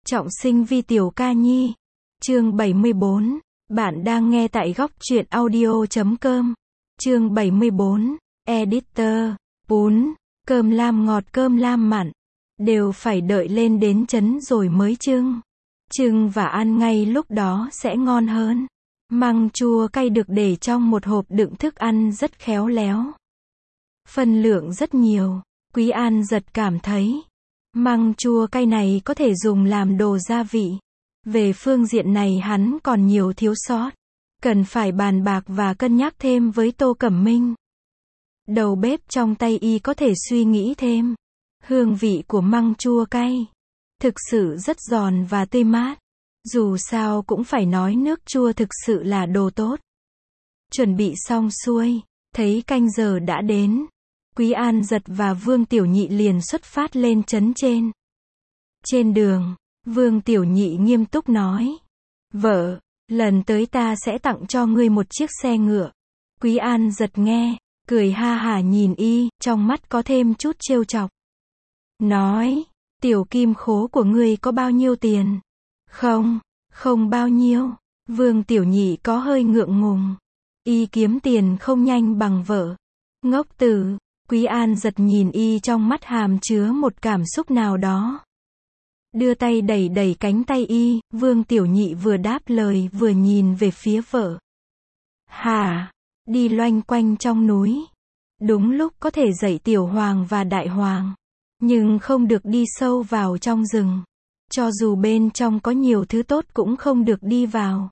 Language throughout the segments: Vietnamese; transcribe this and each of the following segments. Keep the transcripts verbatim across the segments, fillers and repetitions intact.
Trọng sinh vi tiểu ca nhi. Chương bảy mươi bốn. Bạn đang nghe tại góc truyện audio chấm com. Chương bảy mươi bốn. Editor. Bún, cơm lam ngọt cơm lam mặn, đều phải đợi lên đến chấn rồi mới trưng. Trưng và ăn ngay lúc đó sẽ ngon hơn. Măng chua cay được để trong một hộp đựng thức ăn rất khéo léo. Phân lượng rất nhiều. Quý An giật cảm thấy măng chua cay này có thể dùng làm đồ gia vị. Về phương diện này hắn còn nhiều thiếu sót. Cần phải bàn bạc và cân nhắc thêm với Tô Cẩm Minh. Đầu bếp trong tay y có thể suy nghĩ thêm. Hương vị của măng chua cay thực sự rất giòn và tươi mát. Dù sao cũng phải nói nước chua thực sự là đồ tốt. Chuẩn bị xong xuôi, thấy canh giờ đã đến. Quý An giật và Vương Tiểu Nhị liền xuất phát lên trấn trên. Trên đường, Vương Tiểu Nhị nghiêm túc nói: "Vợ, lần tới ta sẽ tặng cho ngươi một chiếc xe ngựa." Quý An giật nghe, cười ha hả nhìn y, trong mắt có thêm chút trêu chọc. Nói: "Tiểu kim khố của ngươi có bao nhiêu tiền?" "Không, không bao nhiêu." Vương Tiểu Nhị có hơi ngượng ngùng. Y kiếm tiền không nhanh bằng vợ. Ngốc tử. Quý An giật nhìn y, trong mắt hàm chứa một cảm xúc nào đó. Đưa tay đẩy đẩy cánh tay y, Vương Tiểu Nhị vừa đáp lời vừa nhìn về phía vợ. "Hả? Đi loanh quanh trong núi. Đúng lúc có thể dạy Tiểu Hoàng và Đại Hoàng. Nhưng không được đi sâu vào trong rừng. Cho dù bên trong có nhiều thứ tốt cũng không được đi vào."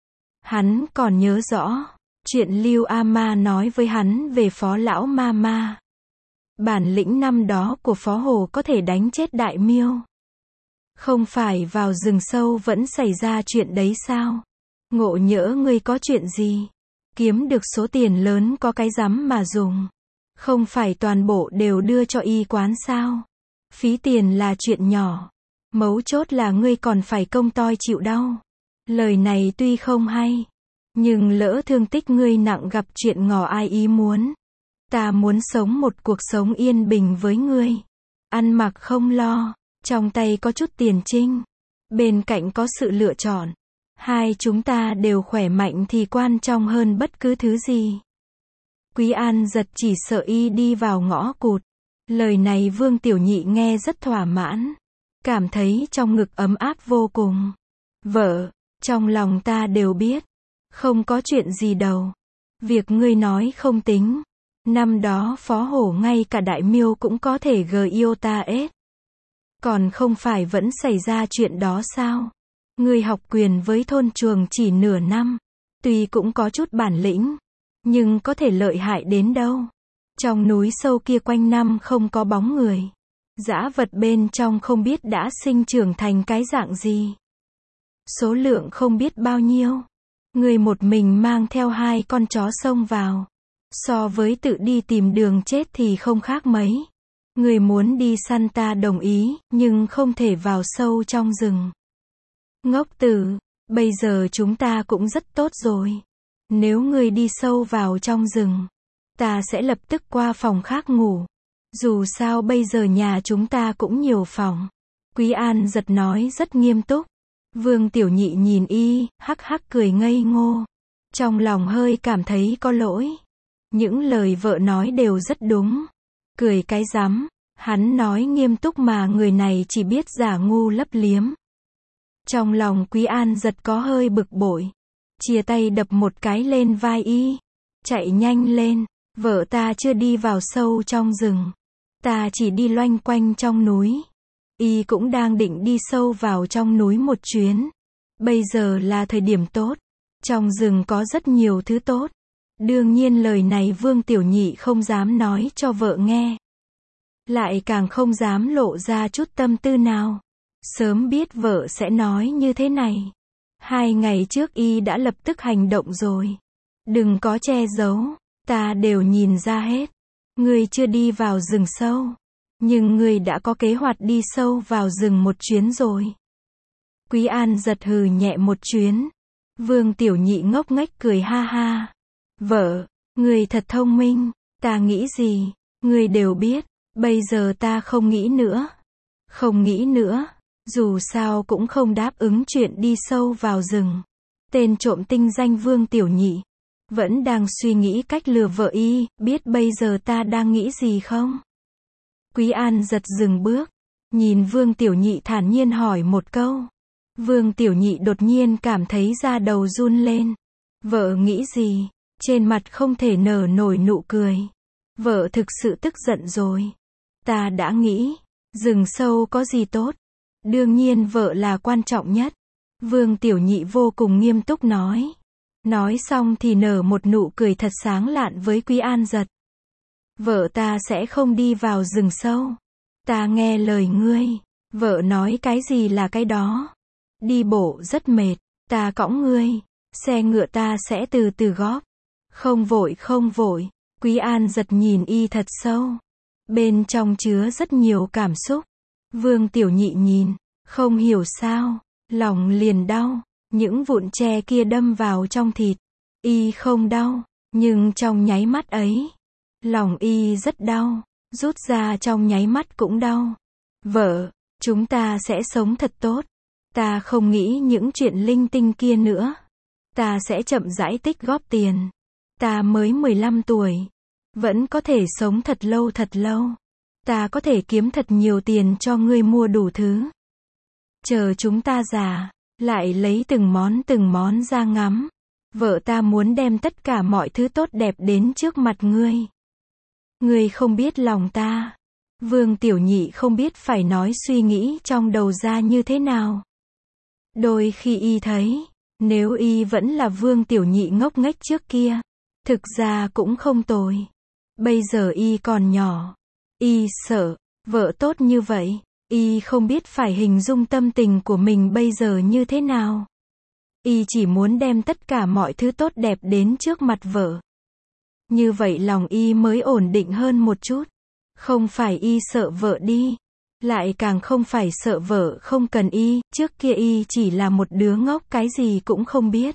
Hắn còn nhớ rõ chuyện Lưu A Ma nói với hắn về Phó Lão Ma Ma. Bản lĩnh năm đó của Phó Hồ có thể đánh chết Đại Miêu. Không phải vào rừng sâu vẫn xảy ra chuyện đấy sao? Ngộ nhỡ ngươi có chuyện gì? Kiếm được số tiền lớn có cái rắm mà dùng. Không phải toàn bộ đều đưa cho y quán sao? Phí tiền là chuyện nhỏ. Mấu chốt là ngươi còn phải công toi chịu đau. Lời này tuy không hay, nhưng lỡ thương tích ngươi nặng gặp chuyện ngỏ ai ý muốn. Ta muốn sống một cuộc sống yên bình với ngươi. Ăn mặc không lo, trong tay có chút tiền trinh, bên cạnh có sự lựa chọn. Hai chúng ta đều khỏe mạnh thì quan trọng hơn bất cứ thứ gì." Quý An giật chỉ sợ y đi vào ngõ cụt. Lời này Vương Tiểu Nhị nghe rất thỏa mãn. Cảm thấy trong ngực ấm áp vô cùng. "Vợ, trong lòng ta đều biết. Không có chuyện gì đâu. Việc ngươi nói không tính. Năm đó Phó Hổ ngay cả Đại Miêu cũng có thể gờ yêu ta ết. Còn không phải vẫn xảy ra chuyện đó sao? Ngươi học quyền với thôn chuồng chỉ nửa năm. Tuy cũng có chút bản lĩnh, nhưng có thể lợi hại đến đâu. Trong núi sâu kia quanh năm không có bóng người. Dã vật bên trong không biết đã sinh trưởng thành cái dạng gì. Số lượng không biết bao nhiêu. Ngươi một mình mang theo hai con chó xông vào. So với tự đi tìm đường chết thì không khác mấy. Ngươi muốn đi săn ta đồng ý, nhưng không thể vào sâu trong rừng." "Ngốc tử, bây giờ chúng ta cũng rất tốt rồi. Nếu ngươi đi sâu vào trong rừng, ta sẽ lập tức qua phòng khác ngủ. Dù sao bây giờ nhà chúng ta cũng nhiều phòng." Quý An giật nói rất nghiêm túc. Vương Tiểu Nhị nhìn y, hắc hắc cười ngây ngô. Trong lòng hơi cảm thấy có lỗi. Những lời vợ nói đều rất đúng. Cười cái rắm, hắn nói nghiêm túc mà người này chỉ biết giả ngu lấp liếm. Trong lòng Quý An giật có hơi bực bội. Chia tay đập một cái lên vai y. "Chạy nhanh lên, vợ ta chưa đi vào sâu trong rừng. Ta chỉ đi loanh quanh trong núi." Y cũng đang định đi sâu vào trong núi một chuyến. Bây giờ là thời điểm tốt. Trong rừng có rất nhiều thứ tốt. Đương nhiên lời này Vương Tiểu Nhị không dám nói cho vợ nghe. Lại càng không dám lộ ra chút tâm tư nào. Sớm biết vợ sẽ nói như thế này. Hai ngày trước y đã lập tức hành động rồi. "Đừng có che giấu, ta đều nhìn ra hết. Ngươi chưa đi vào rừng sâu, nhưng ngươi đã có kế hoạch đi sâu vào rừng một chuyến rồi." Quý An giật hừ nhẹ một chuyến. Vương Tiểu Nhị ngốc nghếch cười ha ha. "Vợ, ngươi thật thông minh. Ta nghĩ gì, ngươi đều biết. Bây giờ ta không nghĩ nữa." "Không nghĩ nữa?" Dù sao cũng không đáp ứng chuyện đi sâu vào rừng. Tên trộm tinh danh Vương Tiểu Nhị vẫn đang suy nghĩ cách lừa vợ y, biết bây giờ ta đang nghĩ gì không? Quý An giật dừng bước, nhìn Vương Tiểu Nhị thản nhiên hỏi một câu. Vương Tiểu Nhị đột nhiên cảm thấy da đầu run lên. Vợ nghĩ gì? Trên mặt không thể nở nổi nụ cười. Vợ thực sự tức giận rồi. Ta đã nghĩ, rừng sâu có gì tốt? Đương nhiên vợ là quan trọng nhất. Vương Tiểu Nhị vô cùng nghiêm túc nói. Nói xong thì nở một nụ cười thật sáng lạn với Quý An giật. Vợ ta sẽ không đi vào rừng sâu. Ta nghe lời ngươi. Vợ nói cái gì là cái đó. Đi bộ rất mệt. Ta cõng ngươi. Xe ngựa ta sẽ từ từ góp. Không vội không vội. Quý An giật nhìn y thật sâu. Bên trong chứa rất nhiều cảm xúc. Vương Tiểu Nhị nhìn. Không hiểu sao. Lòng liền đau. Những vụn tre kia đâm vào trong thịt. Y không đau. Nhưng trong nháy mắt ấy. Lòng y rất đau. Rút ra trong nháy mắt cũng đau. Vợ, chúng ta sẽ sống thật tốt. Ta không nghĩ những chuyện linh tinh kia nữa. Ta sẽ chậm rãi tích góp tiền. Ta mới mười lăm tuổi. Vẫn có thể sống thật lâu thật lâu. Ta có thể kiếm thật nhiều tiền cho ngươi mua đủ thứ. Chờ chúng ta già, lại lấy từng món từng món ra ngắm. Vợ ta muốn đem tất cả mọi thứ tốt đẹp đến trước mặt ngươi. Ngươi không biết lòng ta. Vương Tiểu Nhị không biết phải nói suy nghĩ trong đầu ra như thế nào. Đôi khi y thấy, nếu y vẫn là Vương Tiểu Nhị ngốc nghếch trước kia, thực ra cũng không tồi. Bây giờ y còn nhỏ. Y sợ, vợ tốt như vậy, y không biết phải hình dung tâm tình của mình bây giờ như thế nào. Y chỉ muốn đem tất cả mọi thứ tốt đẹp đến trước mặt vợ. Như vậy lòng y mới ổn định hơn một chút. Không phải y sợ vợ đi. Lại càng không phải sợ vợ không cần y. Trước kia y chỉ là một đứa ngốc cái gì cũng không biết.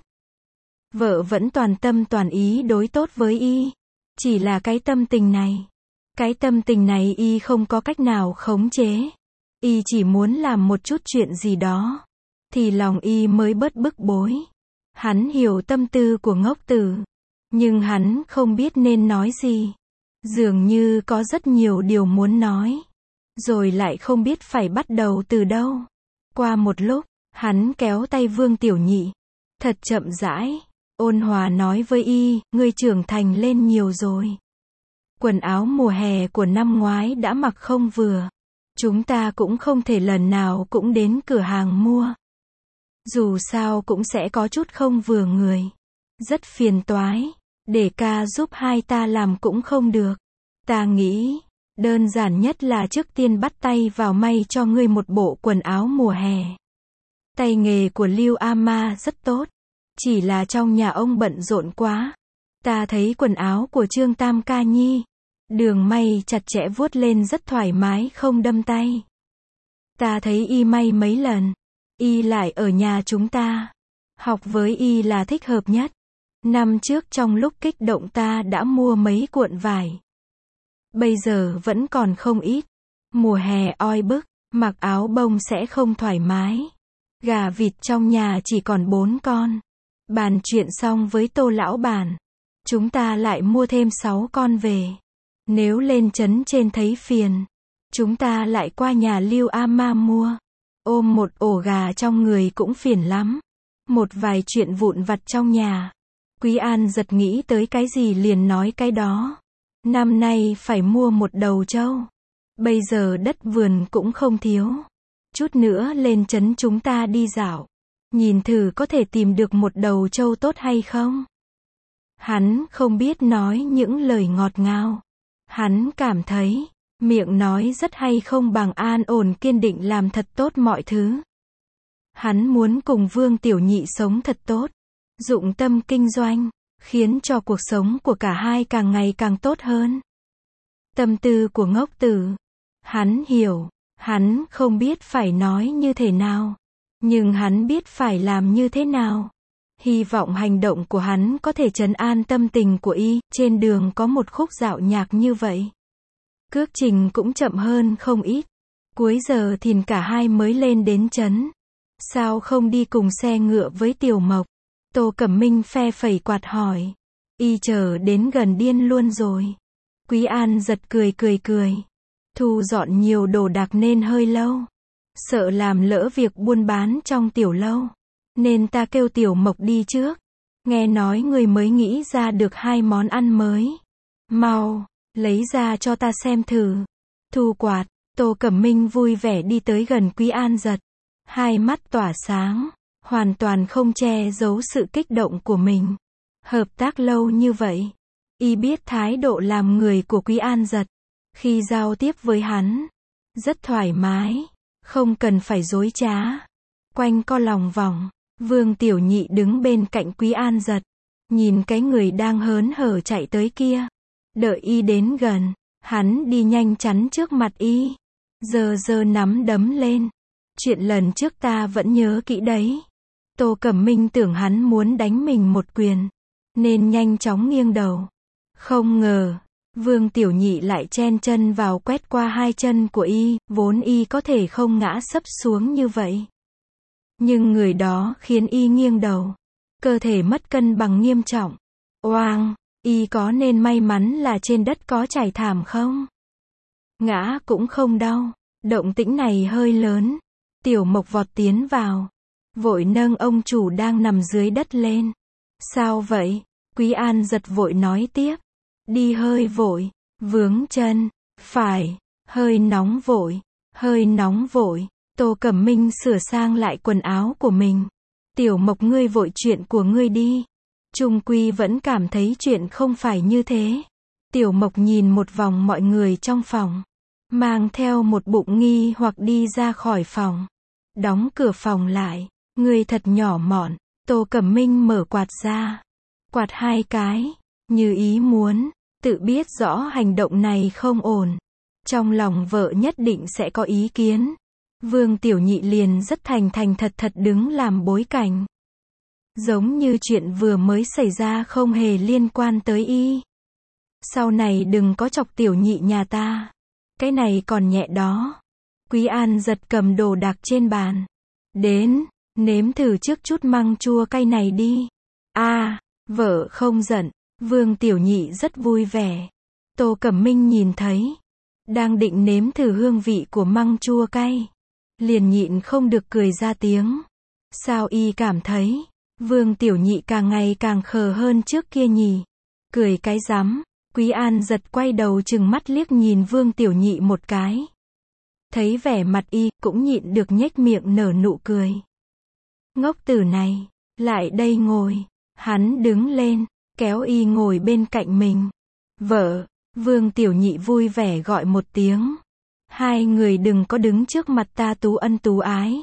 Vợ vẫn toàn tâm toàn ý đối tốt với y. Chỉ là cái tâm tình này. Cái tâm tình này y không có cách nào khống chế. Y chỉ muốn làm một chút chuyện gì đó. Thì lòng y mới bớt bức bối. Hắn hiểu tâm tư của ngốc tử. Nhưng hắn không biết nên nói gì. Dường như có rất nhiều điều muốn nói. Rồi lại không biết phải bắt đầu từ đâu. Qua một lúc, hắn kéo tay Vương Tiểu Nhị. Thật chậm rãi. Ôn hòa nói với y, ngươi trưởng thành lên nhiều rồi. Quần áo mùa hè của năm ngoái đã mặc không vừa. Chúng ta cũng không thể lần nào cũng đến cửa hàng mua. Dù sao cũng sẽ có chút không vừa người. Rất phiền toái. Để ca giúp hai ta làm cũng không được. Ta nghĩ, đơn giản nhất là trước tiên bắt tay vào may cho ngươi một bộ quần áo mùa hè. Tay nghề của Lưu A Ma rất tốt. Chỉ là trong nhà ông bận rộn quá. Ta thấy quần áo của Trương Tam Ca Nhi. Đường may chặt chẽ vuốt lên rất thoải mái không đâm tay. Ta thấy y may mấy lần. Y lại ở nhà chúng ta. Học với y là thích hợp nhất. Năm trước trong lúc kích động ta đã mua mấy cuộn vải. Bây giờ vẫn còn không ít. Mùa hè oi bức, mặc áo bông sẽ không thoải mái. Gà vịt trong nhà chỉ còn bốn con. Bàn chuyện xong với Tô lão bản. Chúng ta lại mua thêm sáu con về. Nếu lên trấn trên thấy phiền, chúng ta lại qua nhà Lưu A Ma mua. Ôm một ổ gà trong người cũng phiền lắm. Một vài chuyện vụn vặt trong nhà. Quý An giật nghĩ tới cái gì liền nói cái đó. Năm nay phải mua một đầu trâu. Bây giờ đất vườn cũng không thiếu. Chút nữa lên trấn chúng ta đi dạo. Nhìn thử có thể tìm được một đầu trâu tốt hay không. Hắn không biết nói những lời ngọt ngào. Hắn cảm thấy, miệng nói rất hay không bằng an ổn kiên định làm thật tốt mọi thứ. Hắn muốn cùng Vương Tiểu Nhị sống thật tốt. Dụng tâm kinh doanh, khiến cho cuộc sống của cả hai càng ngày càng tốt hơn. Tâm tư của ngốc tử. Hắn hiểu, hắn không biết phải nói như thế nào. Nhưng hắn biết phải làm như thế nào. Hy vọng hành động của hắn có thể trấn an tâm tình của y. Trên đường có một khúc dạo nhạc như vậy. Cước trình cũng chậm hơn không ít. Cuối giờ thìn cả hai mới lên đến trấn. Sao không đi cùng xe ngựa với Tiểu Mộc? Tô Cẩm Minh phe phẩy quạt hỏi. Y chờ đến gần điên luôn rồi. Quý An giật cười cười cười. Thu dọn nhiều đồ đạc nên hơi lâu. Sợ làm lỡ việc buôn bán trong tiểu lâu. Nên ta kêu Tiểu Mộc đi trước. Nghe nói người mới nghĩ ra được hai món ăn mới. Mau, lấy ra cho ta xem thử. Thu quạt, Tô Cẩm Minh vui vẻ đi tới gần Quý An giật. Hai mắt tỏa sáng, hoàn toàn không che giấu sự kích động của mình. Hợp tác lâu như vậy, y biết thái độ làm người của Quý An giật. Khi giao tiếp với hắn, rất thoải mái, không cần phải dối trá. Quanh co lòng vòng, Vương Tiểu Nhị đứng bên cạnh Quý An giật. Nhìn cái người đang hớn hở chạy tới kia. Đợi y đến gần, hắn đi nhanh chắn trước mặt y. Giờ giờ nắm đấm lên. Chuyện lần trước ta vẫn nhớ kỹ đấy. Tô Cẩm Minh tưởng hắn muốn đánh mình một quyền. Nên nhanh chóng nghiêng đầu. Không ngờ, Vương Tiểu Nhị lại chen chân vào quét qua hai chân của y, vốn y có thể không ngã sấp xuống như vậy. Nhưng người đó khiến y nghiêng đầu. Cơ thể mất cân bằng nghiêm trọng. Oang, y có nên may mắn là trên đất có trải thảm không? Ngã cũng không đau. Động tĩnh này hơi lớn. Tiểu Mộc vọt tiến vào. Vội nâng ông chủ đang nằm dưới đất lên. Sao vậy? Quý An giật vội nói tiếp. Đi hơi vội. Vướng chân. Phải. Hơi nóng vội. Hơi nóng vội. Tô Cẩm Minh sửa sang lại quần áo của mình. Tiểu Mộc ngươi vội chuyện của ngươi đi. Trung quy vẫn cảm thấy chuyện không phải như thế. Tiểu Mộc nhìn một vòng mọi người trong phòng. Mang theo một bụng nghi hoặc đi ra khỏi phòng. Đóng cửa phòng lại. Ngươi thật nhỏ mọn. Tô Cẩm Minh mở quạt ra. Quạt hai cái. Như ý muốn. Tự biết rõ hành động này không ổn. Trong lòng vợ nhất định sẽ có ý kiến. Vương Tiểu Nhị liền rất thành thành thật thật đứng làm bối cảnh. Giống như chuyện vừa mới xảy ra không hề liên quan tới y. Sau này đừng có chọc Tiểu Nhị nhà ta. Cái này còn nhẹ đó. Quý An giật cầm đồ đạc trên bàn. Đến, nếm thử trước chút măng chua cay này đi. A, à, vợ không giận. Vương Tiểu Nhị rất vui vẻ. Tô Cẩm Minh nhìn thấy. Đang định nếm thử hương vị của măng chua cay. Liền nhịn không được cười ra tiếng. Sao y cảm thấy Vương Tiểu Nhị càng ngày càng khờ hơn trước kia nhỉ? Cười cái rắm. Quý An giật quay đầu chừng mắt liếc nhìn Vương Tiểu Nhị một cái. Thấy vẻ mặt y, cũng nhịn được nhếch miệng nở nụ cười. Ngốc tử này, lại đây ngồi. Hắn đứng lên, kéo y ngồi bên cạnh mình. Vợ, Vương Tiểu Nhị vui vẻ gọi một tiếng. Hai người đừng có đứng trước mặt ta tú ân tú ái.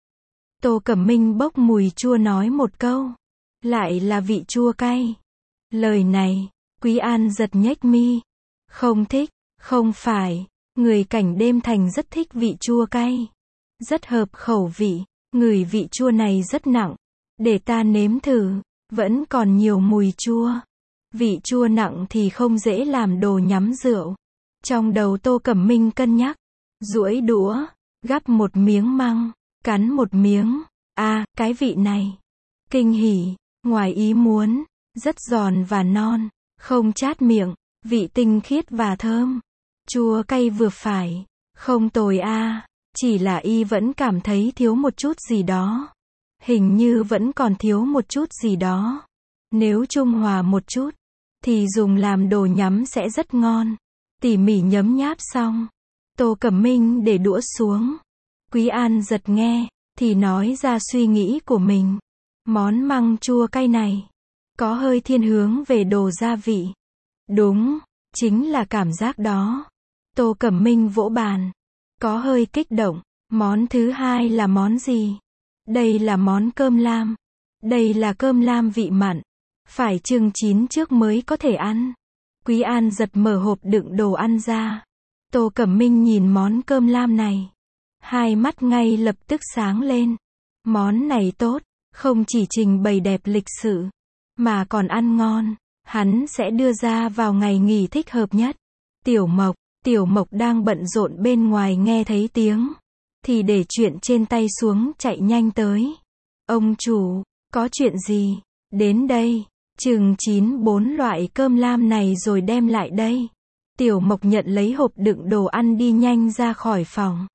Tô Cẩm Minh bốc mùi chua nói một câu. Lại là vị chua cay. Lời này, Quý An giật nhếch mi. Không thích, không phải. Người cảnh đêm thành rất thích vị chua cay. Rất hợp khẩu vị. Người vị chua này rất nặng. Để ta nếm thử. Vẫn còn nhiều mùi chua. Vị chua nặng thì không dễ làm đồ nhắm rượu. Trong đầu Tô Cẩm Minh cân nhắc. Duỗi đũa. Gắp một miếng măng. Cắn một miếng. A, à, cái vị này. Kinh hỉ. Ngoài ý muốn. Rất giòn và non. Không chát miệng. Vị tinh khiết và thơm. Chua cay vừa phải. Không tồi a. À. Chỉ là y vẫn cảm thấy thiếu một chút gì đó. Hình như vẫn còn thiếu một chút gì đó. Nếu trung hòa một chút, thì dùng làm đồ nhắm sẽ rất ngon. Tỉ mỉ nhấm nháp xong. Tô Cẩm Minh để đũa xuống. Quý An giật nghe, thì nói ra suy nghĩ của mình. Món măng chua cay này, có hơi thiên hướng về đồ gia vị. Đúng, chính là cảm giác đó. Tô Cẩm Minh vỗ bàn. Có hơi kích động. Món thứ hai là món gì? Đây là món cơm lam. Đây là cơm lam vị mặn. Phải chừng chín trước mới có thể ăn. Quý An giật mở hộp đựng đồ ăn ra. Tô Cẩm Minh nhìn món cơm lam này. Hai mắt ngay lập tức sáng lên. Món này tốt, không chỉ trình bày đẹp lịch sự, mà còn ăn ngon. Hắn sẽ đưa ra vào ngày nghỉ thích hợp nhất. Tiểu Mộc, Tiểu Mộc đang bận rộn bên ngoài nghe thấy tiếng, thì để chuyện trên tay xuống chạy nhanh tới. Ông chủ, có chuyện gì? Đến đây, chừng chín bốn loại cơm lam này rồi đem lại đây. Tiểu Mộc nhận lấy hộp đựng đồ ăn đi nhanh ra khỏi phòng.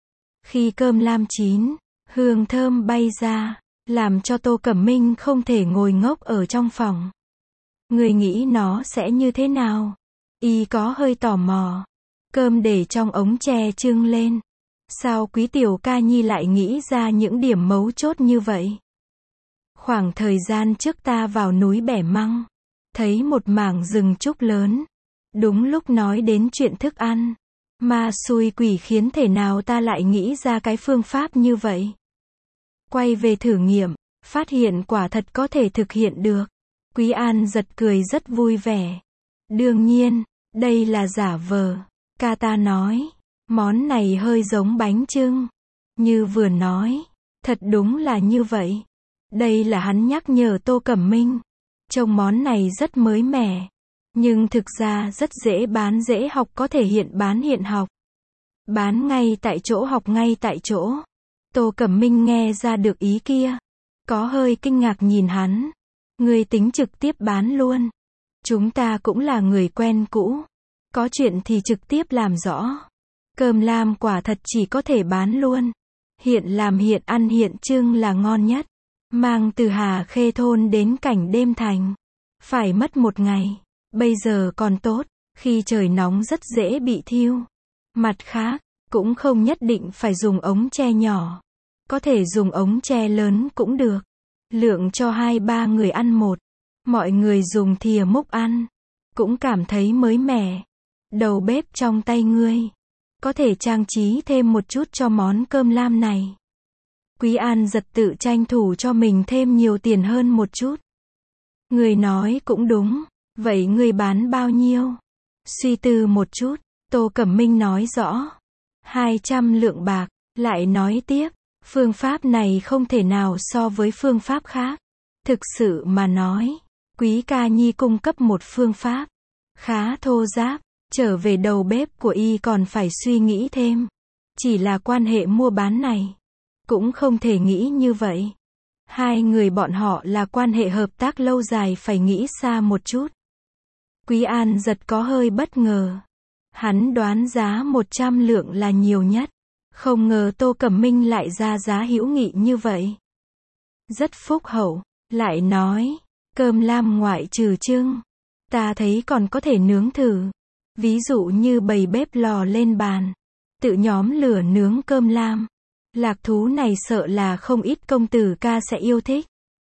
Khi cơm lam chín, hương thơm bay ra, làm cho Tô Cẩm Minh không thể ngồi ngốc ở trong phòng. Người nghĩ nó sẽ như thế nào? Y có hơi tò mò. Cơm để trong ống tre trưng lên. Sao Quý Tiểu Ca Nhi lại nghĩ ra những điểm mấu chốt như vậy? Khoảng thời gian trước ta vào núi Bẻ Măng, thấy một mảng rừng trúc lớn. Đúng lúc nói đến chuyện thức ăn, ma xui quỷ khiến thể nào ta lại nghĩ ra cái phương pháp như vậy. Quay về thử nghiệm, phát hiện quả thật có thể thực hiện được. Quý An giật cười rất vui vẻ. Đương nhiên, đây là giả vờ. Ca ta nói, món này hơi giống bánh chưng. Như vừa nói, thật đúng là như vậy. Đây là hắn nhắc nhở Tô Cẩm Minh. Trông món này rất mới mẻ, nhưng thực ra rất dễ bán dễ học, có thể hiện bán hiện học. Bán ngay tại chỗ, học ngay tại chỗ. Tô Cẩm Minh nghe ra được ý kia. Có hơi kinh ngạc nhìn hắn. Ngươi tính trực tiếp bán luôn. Chúng ta cũng là người quen cũ. Có chuyện thì trực tiếp làm rõ. Cơm lam quả thật chỉ có thể bán luôn. Hiện làm hiện ăn hiện trưng là ngon nhất. Mang từ Hà Khê thôn đến Cảnh Đêm Thành, phải mất một ngày. Bây giờ còn tốt, khi trời nóng rất dễ bị thiêu. Mặt khác, cũng không nhất định phải dùng ống tre nhỏ. Có thể dùng ống tre lớn cũng được. Lượng cho hai ba người ăn một. Mọi người dùng thìa múc ăn. Cũng cảm thấy mới mẻ. Đầu bếp trong tay ngươi. Có thể trang trí thêm một chút cho món cơm lam này. Quý An giật tự tranh thủ cho mình thêm nhiều tiền hơn một chút. Người nói cũng đúng. Vậy ngươi bán bao nhiêu? Suy tư một chút, Tô Cẩm Minh nói rõ. hai trăm lượng bạc, lại nói tiếp. Phương pháp này không thể nào so với phương pháp khác. Thực sự mà nói, Quý Ca Nhi cung cấp một phương pháp khá thô ráp, trở về đầu bếp của y còn phải suy nghĩ thêm. Chỉ là quan hệ mua bán này, cũng không thể nghĩ như vậy. Hai người bọn họ là quan hệ hợp tác lâu dài, phải nghĩ xa một chút. Quý An giật có hơi bất ngờ. Hắn đoán giá một trăm lượng là nhiều nhất. Không ngờ Tô Cẩm Minh lại ra giá hữu nghị như vậy. Rất phúc hậu, lại nói, cơm lam ngoại trừ trưng, ta thấy còn có thể nướng thử. Ví dụ như bày bếp lò lên bàn, tự nhóm lửa nướng cơm lam. Lạc thú này sợ là không ít công tử ca sẽ yêu thích.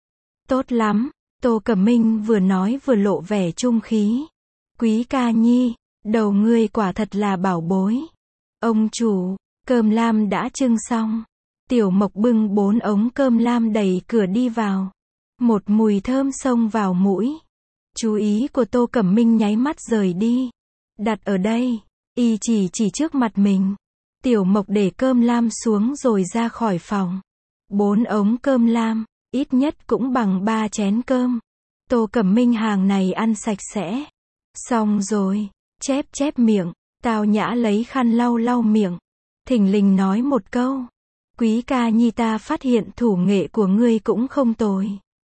Tốt lắm, Tô Cẩm Minh vừa nói vừa lộ vẻ trung khí. Quý Ca Nhi, đầu ngươi quả thật là bảo bối. Ông chủ, cơm lam đã trưng xong. Tiểu Mộc bưng bốn ống cơm lam đẩy cửa đi vào. Một mùi thơm xông vào mũi. Chú ý của Tô Cẩm Minh nháy mắt rời đi. Đặt ở đây, y chỉ chỉ trước mặt mình. Tiểu Mộc để cơm lam xuống rồi ra khỏi phòng. Bốn ống cơm lam, ít nhất cũng bằng ba chén cơm. Tô Cẩm Minh hàng này ăn sạch sẽ. Xong rồi, chép chép miệng, tao nhã lấy khăn lau lau miệng. Thình lình nói một câu. Quý Ca Nhi, ta phát hiện thủ nghệ của ngươi cũng không tồi.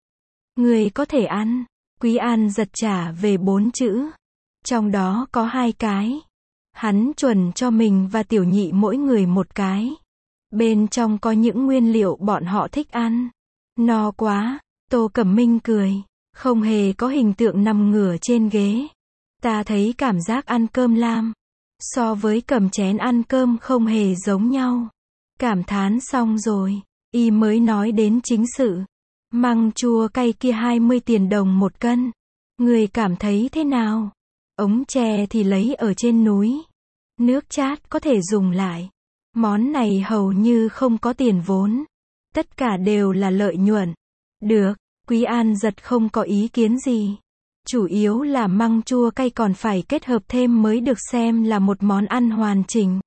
Ngươi có thể ăn. Quý An giật trả về bốn chữ. Trong đó có hai cái. Hắn chuẩn cho mình và Tiểu Nhị mỗi người một cái. Bên trong có những nguyên liệu bọn họ thích ăn. No quá. Tô Cẩm Minh cười. Không hề có hình tượng nằm ngửa trên ghế. Ta thấy cảm giác ăn cơm lam so với cầm chén ăn cơm không hề giống nhau. Cảm thán xong rồi, y mới nói đến chính sự. Măng chua cay kia hai mươi tiền đồng một cân. Người cảm thấy thế nào? Ống tre thì lấy ở trên núi. Nước chát có thể dùng lại. Món này hầu như không có tiền vốn. Tất cả đều là lợi nhuận. Được, Quý An giật không có ý kiến gì. Chủ yếu là măng chua cay còn phải kết hợp thêm mới được xem là một món ăn hoàn chỉnh.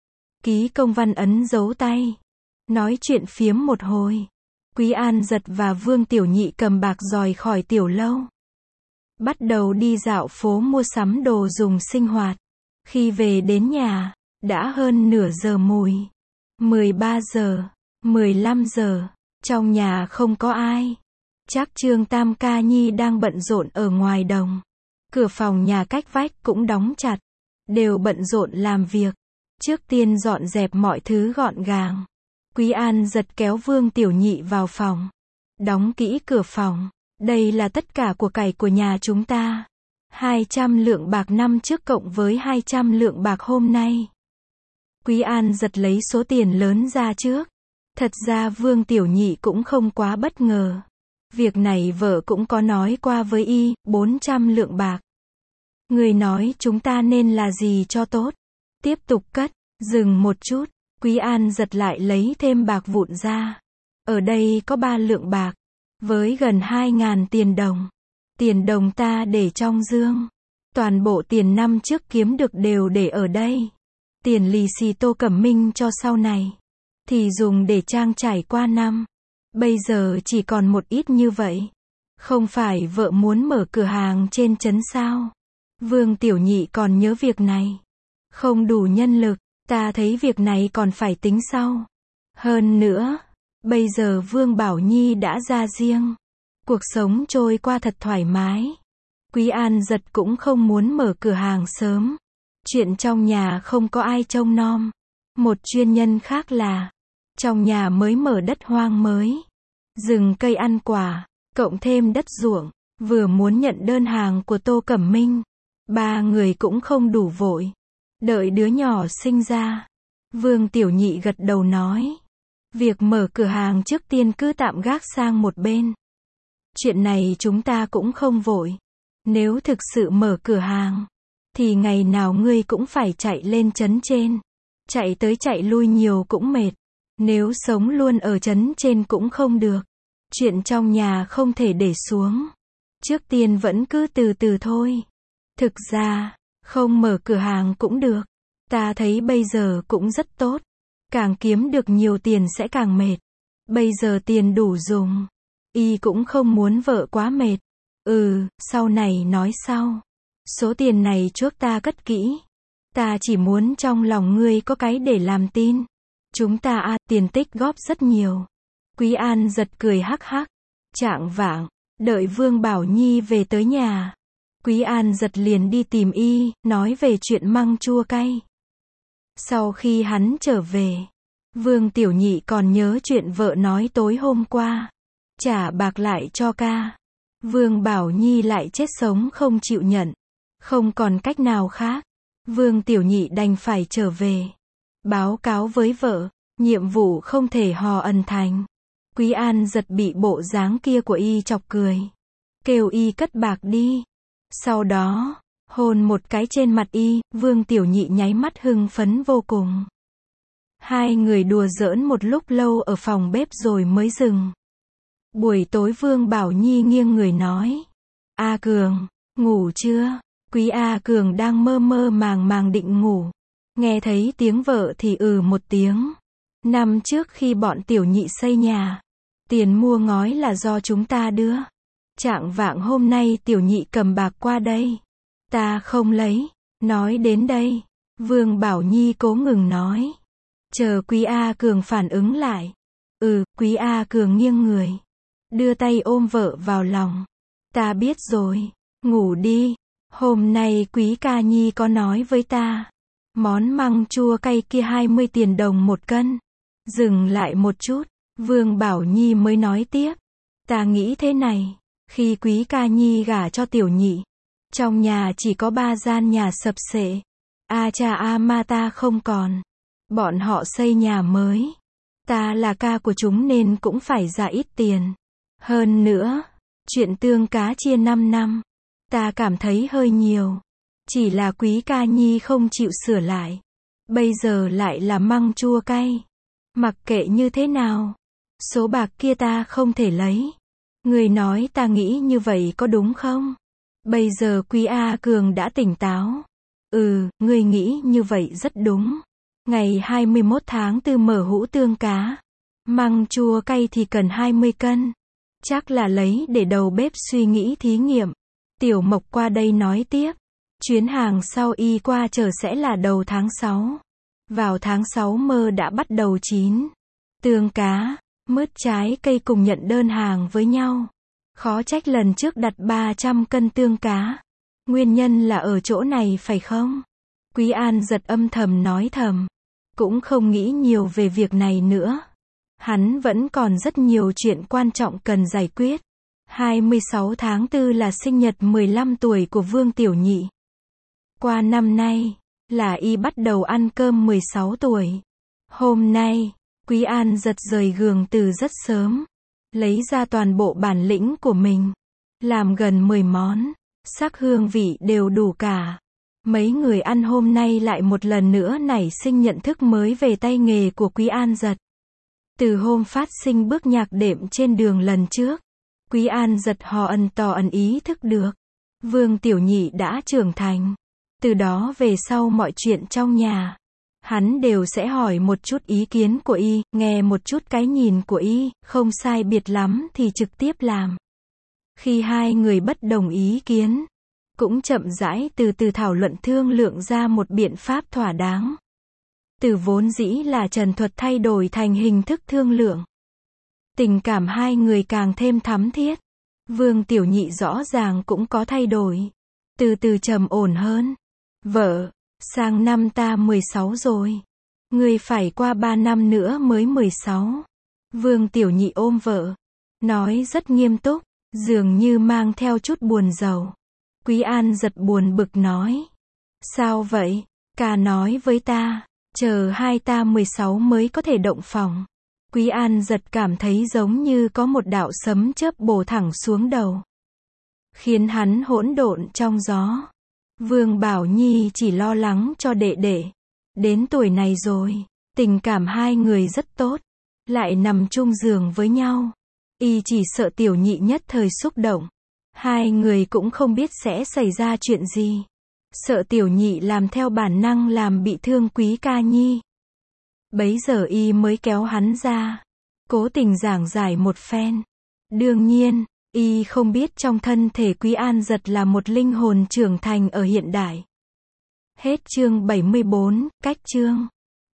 Ký công văn ấn dấu tay. Nói chuyện phiếm một hồi. Quý An giật và Vương Tiểu Nhị cầm bạc rời khỏi tiểu lâu. Bắt đầu đi dạo phố mua sắm đồ dùng sinh hoạt. Khi về đến nhà, đã hơn nửa giờ mùi. mười ba giờ, mười lăm giờ, trong nhà không có ai. Chắc Trương Tam Ca Nhi đang bận rộn ở ngoài đồng. Cửa phòng nhà cách vách cũng đóng chặt. Đều bận rộn làm việc. Trước tiên dọn dẹp mọi thứ gọn gàng. Quý An giật kéo Vương Tiểu Nhị vào phòng. Đóng kỹ cửa phòng. Đây là tất cả của cải của nhà chúng ta. hai trăm lượng bạc năm trước cộng với hai trăm lượng bạc hôm nay. Quý An giật lấy số tiền lớn ra trước. Thật ra Vương Tiểu Nhị cũng không quá bất ngờ. Việc này vợ cũng có nói qua với y, bốn trăm lượng bạc. Người nói chúng ta nên là gì cho tốt. Tiếp tục cất, dừng một chút, Quý An giật lại lấy thêm bạc vụn ra. Ở đây có ba lượng bạc, với gần hai ngàn tiền đồng. Tiền đồng ta để trong dương. Toàn bộ tiền năm trước kiếm được đều để ở đây. Tiền lì xì Tô Cẩm Minh cho sau này, thì dùng để trang trải qua năm. Bây giờ chỉ còn một ít như vậy. Không phải vợ muốn mở cửa hàng trên trấn sao? Vương Tiểu Nhị còn nhớ việc này. Không đủ nhân lực, ta thấy việc này còn phải tính sau. Hơn nữa, bây giờ Vương Bảo Nhi đã ra riêng. Cuộc sống trôi qua thật thoải mái. Quý An giật cũng không muốn mở cửa hàng sớm. Chuyện trong nhà không có ai trông nom. Một chuyên nhân khác là, trong nhà mới mở đất hoang mới. Rừng cây ăn quả, cộng thêm đất ruộng. Vừa muốn nhận đơn hàng của Tô Cẩm Minh. Ba người cũng không đủ vội. Đợi đứa nhỏ sinh ra. Vương Tiểu Nhị gật đầu nói. Việc mở cửa hàng trước tiên cứ tạm gác sang một bên. Chuyện này chúng ta cũng không vội. Nếu thực sự mở cửa hàng, thì ngày nào ngươi cũng phải chạy lên trấn trên. Chạy tới chạy lui nhiều cũng mệt. Nếu sống luôn ở trấn trên cũng không được. Chuyện trong nhà không thể để xuống. Trước tiên vẫn cứ từ từ thôi. Thực ra, không mở cửa hàng cũng được. Ta thấy bây giờ cũng rất tốt. Càng kiếm được nhiều tiền sẽ càng mệt. Bây giờ tiền đủ dùng. Y cũng không muốn vợ quá mệt. Ừ, sau này nói sau. Số tiền này trước ta cất kỹ. Ta chỉ muốn trong lòng ngươi có cái để làm tin. Chúng ta à, tiền tích góp rất nhiều. Quý An giật cười hắc hắc. Chạng vạng, đợi Vương Bảo Nhi về tới nhà. Quý An giật liền đi tìm y, nói về chuyện măng chua cay. Sau khi hắn trở về, Vương Tiểu Nhị còn nhớ chuyện vợ nói tối hôm qua. Trả bạc lại cho ca. Vương Bảo Nhi lại chết sống không chịu nhận. Không còn cách nào khác. Vương Tiểu Nhị đành phải trở về. Báo cáo với vợ, nhiệm vụ không thể hò ẩn thành. Quý An giật bị bộ dáng kia của y chọc cười. Kêu y cất bạc đi. Sau đó, hôn một cái trên mặt y, Vương Tiểu Nhị nháy mắt hưng phấn vô cùng. Hai người đùa giỡn một lúc lâu ở phòng bếp rồi mới dừng. Buổi tối Vương Bảo Nhi nghiêng người nói. A Cường, ngủ chưa? Quý A Cường đang mơ mơ màng màng định ngủ. Nghe thấy tiếng vợ thì ừ một tiếng. Năm trước khi bọn Tiểu Nhị xây nhà, tiền mua ngói là do chúng ta đưa. Chạng vạng hôm nay Tiểu Nhị cầm bạc qua đây. Ta không lấy. Nói đến đây, Vương Bảo Nhi cố ngừng nói. Chờ Quý A Cường phản ứng lại. Ừ, Quý A Cường nghiêng người. Đưa tay ôm vợ vào lòng. Ta biết rồi. Ngủ đi. Hôm nay Quý Ca Nhi có nói với ta. Món măng chua cay kia hai mươi tiền đồng một cân. Dừng lại một chút. Vương Bảo Nhi mới nói tiếp. Ta nghĩ thế này. Khi Quý Ca Nhi gả cho Tiểu Nhị, trong nhà chỉ có ba gian nhà sập xệ. A cha a ma ta không còn. Bọn họ xây nhà mới. Ta là ca của chúng nên cũng phải ra ít tiền. Hơn nữa, chuyện tương cá chia năm năm. Ta cảm thấy hơi nhiều. Chỉ là Quý Ca Nhi không chịu sửa lại. Bây giờ lại là măng chua cay. Mặc kệ như thế nào, số bạc kia ta không thể lấy. Người nói ta nghĩ như vậy có đúng không? Bây giờ Quý A Cường đã tỉnh táo. Ừ, người nghĩ như vậy rất đúng. Ngày hai mươi mốt tháng tư mở hũ tương cá. Măng chua cay thì cần hai mươi cân. Chắc là lấy để đầu bếp suy nghĩ thí nghiệm. Tiểu Mộc qua đây nói tiếp. Chuyến hàng sau y qua chờ sẽ là đầu tháng sáu. Vào tháng sáu mơ đã bắt đầu chín. Tương cá, mứt trái cây cùng nhận đơn hàng với nhau. Khó trách lần trước đặt ba trăm cân tương cá. Nguyên nhân là ở chỗ này phải không? Quý An giật âm thầm nói thầm. Cũng không nghĩ nhiều về việc này nữa. Hắn vẫn còn rất nhiều chuyện quan trọng cần giải quyết. hai mươi sáu tháng tư là sinh nhật mười lăm tuổi của Vương Tiểu Nhị. Qua năm nay, là y bắt đầu ăn cơm mười sáu tuổi. Hôm nay, Quý An giật rời giường từ rất sớm. Lấy ra toàn bộ bản lĩnh của mình. Làm gần mười món. Sắc hương vị đều đủ cả. Mấy người ăn hôm nay lại một lần nữa nảy sinh nhận thức mới về tay nghề của Quý An giật. Từ hôm phát sinh bước nhạc đệm trên đường lần trước, Quý An giật hò ẩn tò ẩn ý thức được. Vương Tiểu Nhị đã trưởng thành. Từ đó về sau mọi chuyện trong nhà, hắn đều sẽ hỏi một chút ý kiến của y, nghe một chút cái nhìn của y, không sai biệt lắm thì trực tiếp làm. Khi hai người bất đồng ý kiến, cũng chậm rãi từ từ thảo luận thương lượng ra một biện pháp thỏa đáng. Từ vốn dĩ là trần thuật thay đổi thành hình thức thương lượng. Tình cảm hai người càng thêm thắm thiết. Vương Tiểu Nhị rõ ràng cũng có thay đổi. Từ từ trầm ổn hơn. Vợ, sang năm ta mười sáu rồi. Ngươi phải qua ba năm nữa mới mười sáu. Vương Tiểu Nhị ôm vợ. Nói rất nghiêm túc, dường như mang theo chút buồn rầu. Quý An giật buồn bực nói. Sao vậy? Ca nói với ta. Chờ hai ta mười sáu mới có thể động phòng. Quý An giật cảm thấy giống như có một đạo sấm chớp bổ thẳng xuống đầu. Khiến hắn hỗn độn trong gió. Vương Bảo Nhi chỉ lo lắng cho đệ đệ. Đến tuổi này rồi, tình cảm hai người rất tốt. Lại nằm chung giường với nhau. Y chỉ sợ Tiểu Nhị nhất thời xúc động. Hai người cũng không biết sẽ xảy ra chuyện gì. Sợ Tiểu Nhị làm theo bản năng làm bị thương Quý Ca Nhi. Bấy giờ y mới kéo hắn ra. Cố tình giảng giải một phen. Đương nhiên, y không biết trong thân thể Quý An giật là một linh hồn trưởng thành ở hiện đại. Hết chương bảy mươi bốn, cách chương.